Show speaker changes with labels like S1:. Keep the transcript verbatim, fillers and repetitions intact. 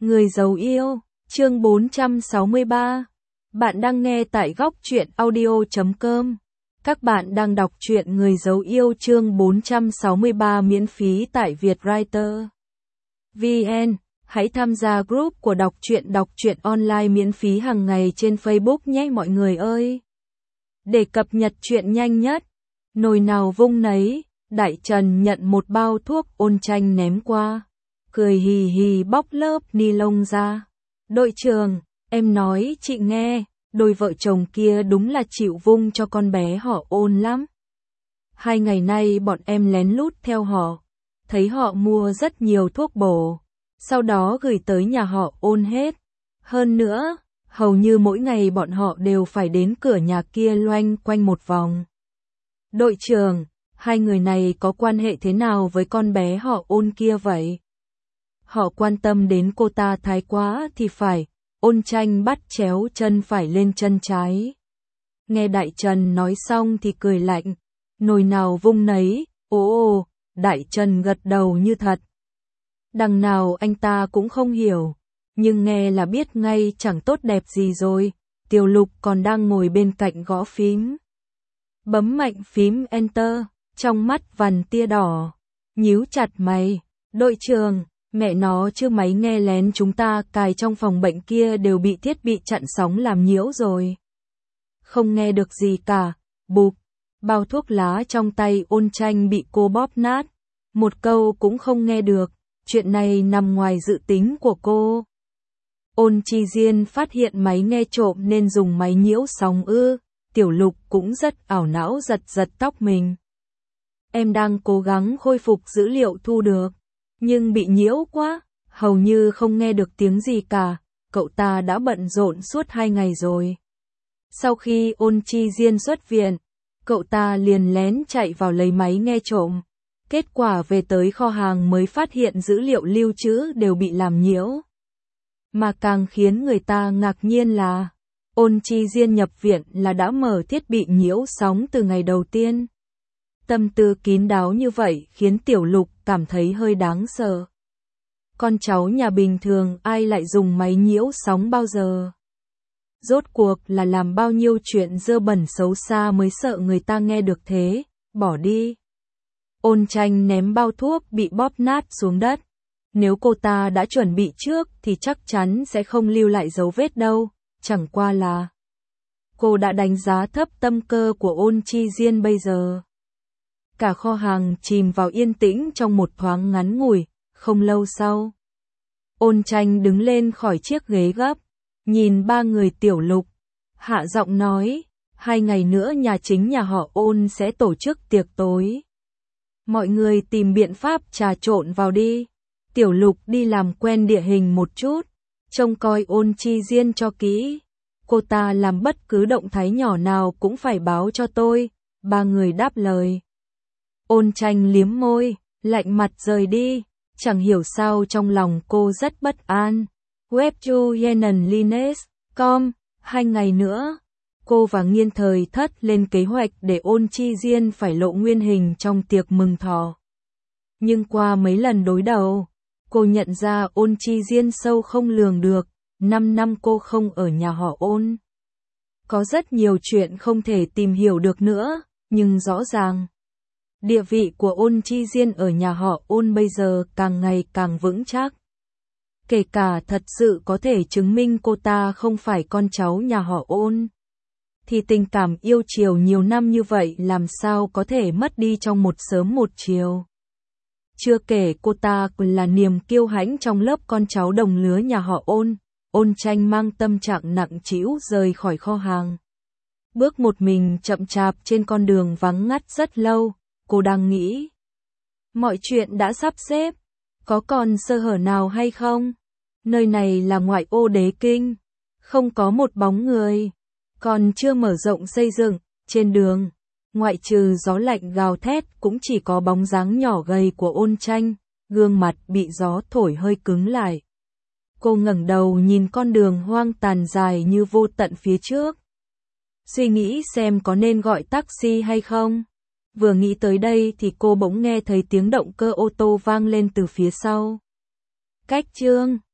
S1: Người giấu yêu, chương bốn trăm sáu mươi ba. Bạn đang nghe tại góc truyện audio chấm com. Các bạn đang đọc truyện Người giấu yêu chương bốn trăm sáu mươi ba miễn phí tại Vietwriter. vê en. Hãy tham gia group của đọc truyện đọc truyện online miễn phí hàng ngày trên Facebook nhé mọi người ơi. Để cập nhật truyện nhanh nhất, nồi nào vung nấy, Đại Trần nhận một bao thuốc Ôn Tranh ném qua, cười hì hì bóc lớp ni lông ra. Đội trưởng, em nói chị nghe, đôi vợ chồng kia đúng là chịu vung cho con bé họ Ôn lắm. Hai ngày nay bọn em lén lút theo họ, thấy họ mua rất nhiều thuốc bổ, sau đó gửi tới nhà họ Ôn hết. Hơn nữa, hầu như mỗi ngày bọn họ đều phải đến cửa nhà kia loanh quanh một vòng. Đội trưởng, hai người này có quan hệ thế nào với con bé họ Ôn kia vậy? Họ quan tâm đến cô ta thái quá thì phải. Ôn Tranh bắt chéo chân phải lên chân trái. Nghe Đại Trần nói xong thì cười lạnh, nồi nào vung nấy, ồ ồ, Đại Trần gật đầu như thật. Đằng nào anh ta cũng không hiểu, nhưng nghe là biết ngay chẳng tốt đẹp gì rồi. Tiểu Lục còn đang ngồi bên cạnh gõ phím. Bấm mạnh phím Enter, trong mắt vằn tia đỏ, nhíu chặt mày. Đội trưởng, mẹ nó chứ máy nghe lén chúng ta cài trong phòng bệnh kia đều bị thiết bị chặn sóng làm nhiễu rồi. Không nghe được gì cả, bụp, bao thuốc lá trong tay Ôn Tranh bị cô bóp nát, một câu cũng không nghe được, chuyện này nằm ngoài dự tính của cô. Ôn Chi Diên phát hiện máy nghe trộm nên dùng máy nhiễu sóng ư, Tiểu Lục cũng rất ảo não giật giật tóc mình. Em đang cố gắng khôi phục dữ liệu thu được, nhưng bị nhiễu quá, hầu như không nghe được tiếng gì cả, cậu ta đã bận rộn suốt hai ngày rồi. Sau khi Ôn Chi Diên xuất viện, cậu ta liền lén chạy vào lấy máy nghe trộm. Kết quả về tới kho hàng mới phát hiện dữ liệu lưu trữ đều bị làm nhiễu. Mà càng khiến người ta ngạc nhiên là, Ôn Chi Diên nhập viện là đã mở thiết bị nhiễu sóng từ ngày đầu tiên. Tâm tư kín đáo như vậy khiến Tiểu Lục cảm thấy hơi đáng sợ. Con cháu nhà bình thường ai lại dùng máy nhiễu sóng bao giờ? Rốt cuộc là làm bao nhiêu chuyện dơ bẩn xấu xa mới sợ người ta nghe được thế, bỏ đi. Ôn Tranh ném bao thuốc bị bóp nát xuống đất. Nếu cô ta đã chuẩn bị trước thì chắc chắn sẽ không lưu lại dấu vết đâu, chẳng qua là cô đã đánh giá thấp tâm cơ của Ôn Chi Diên bây giờ. Cả kho hàng chìm vào yên tĩnh trong một thoáng ngắn ngủi, không lâu sau. Ôn Tranh đứng lên khỏi chiếc ghế gấp, nhìn ba người Tiểu Lục, hạ giọng nói, hai ngày nữa nhà chính nhà họ Ôn sẽ tổ chức tiệc tối. Mọi người tìm biện pháp trà trộn vào đi. Tiểu Lục đi làm quen địa hình một chút, trông coi Ôn Chi Diên cho kỹ. Cô ta làm bất cứ động thái nhỏ nào cũng phải báo cho tôi. Ba người đáp lời. Ôn Tranh liếm môi, lạnh mặt rời đi, chẳng hiểu sao trong lòng cô rất bất an. Webju Yenan Lines, com, hai ngày nữa, cô và Nghiên Thời Thất lên kế hoạch để Ôn Chi Diên phải lộ nguyên hình trong tiệc mừng thọ. Nhưng qua mấy lần đối đầu, cô nhận ra Ôn Chi Diên sâu không lường được, năm năm cô không ở nhà họ Ôn. Có rất nhiều chuyện không thể tìm hiểu được nữa, nhưng rõ ràng, địa vị của Ôn Chi Diên ở nhà họ Ôn bây giờ càng ngày càng vững chắc. Kể cả thật sự có thể chứng minh cô ta không phải con cháu nhà họ Ôn, thì tình cảm yêu chiều nhiều năm như vậy làm sao có thể mất đi trong một sớm một chiều. Chưa kể cô ta còn là niềm kiêu hãnh trong lớp con cháu đồng lứa nhà họ Ôn. Ôn Tranh mang tâm trạng nặng trĩu rời khỏi kho hàng. Bước một mình chậm chạp trên con đường vắng ngắt rất lâu. Cô đang nghĩ, mọi chuyện đã sắp xếp, có còn sơ hở nào hay không? Nơi này là ngoại ô Đế Kinh, không có một bóng người, còn chưa mở rộng xây dựng, trên đường, ngoại trừ gió lạnh gào thét cũng chỉ có bóng dáng nhỏ gầy của Ôn Tranh, gương mặt bị gió thổi hơi cứng lại. Cô ngẩng đầu nhìn con đường hoang tàn dài như vô tận phía trước. Suy nghĩ xem có nên gọi taxi hay không. Vừa nghĩ tới đây thì cô bỗng nghe thấy tiếng động cơ ô tô vang lên từ phía sau. Cách chương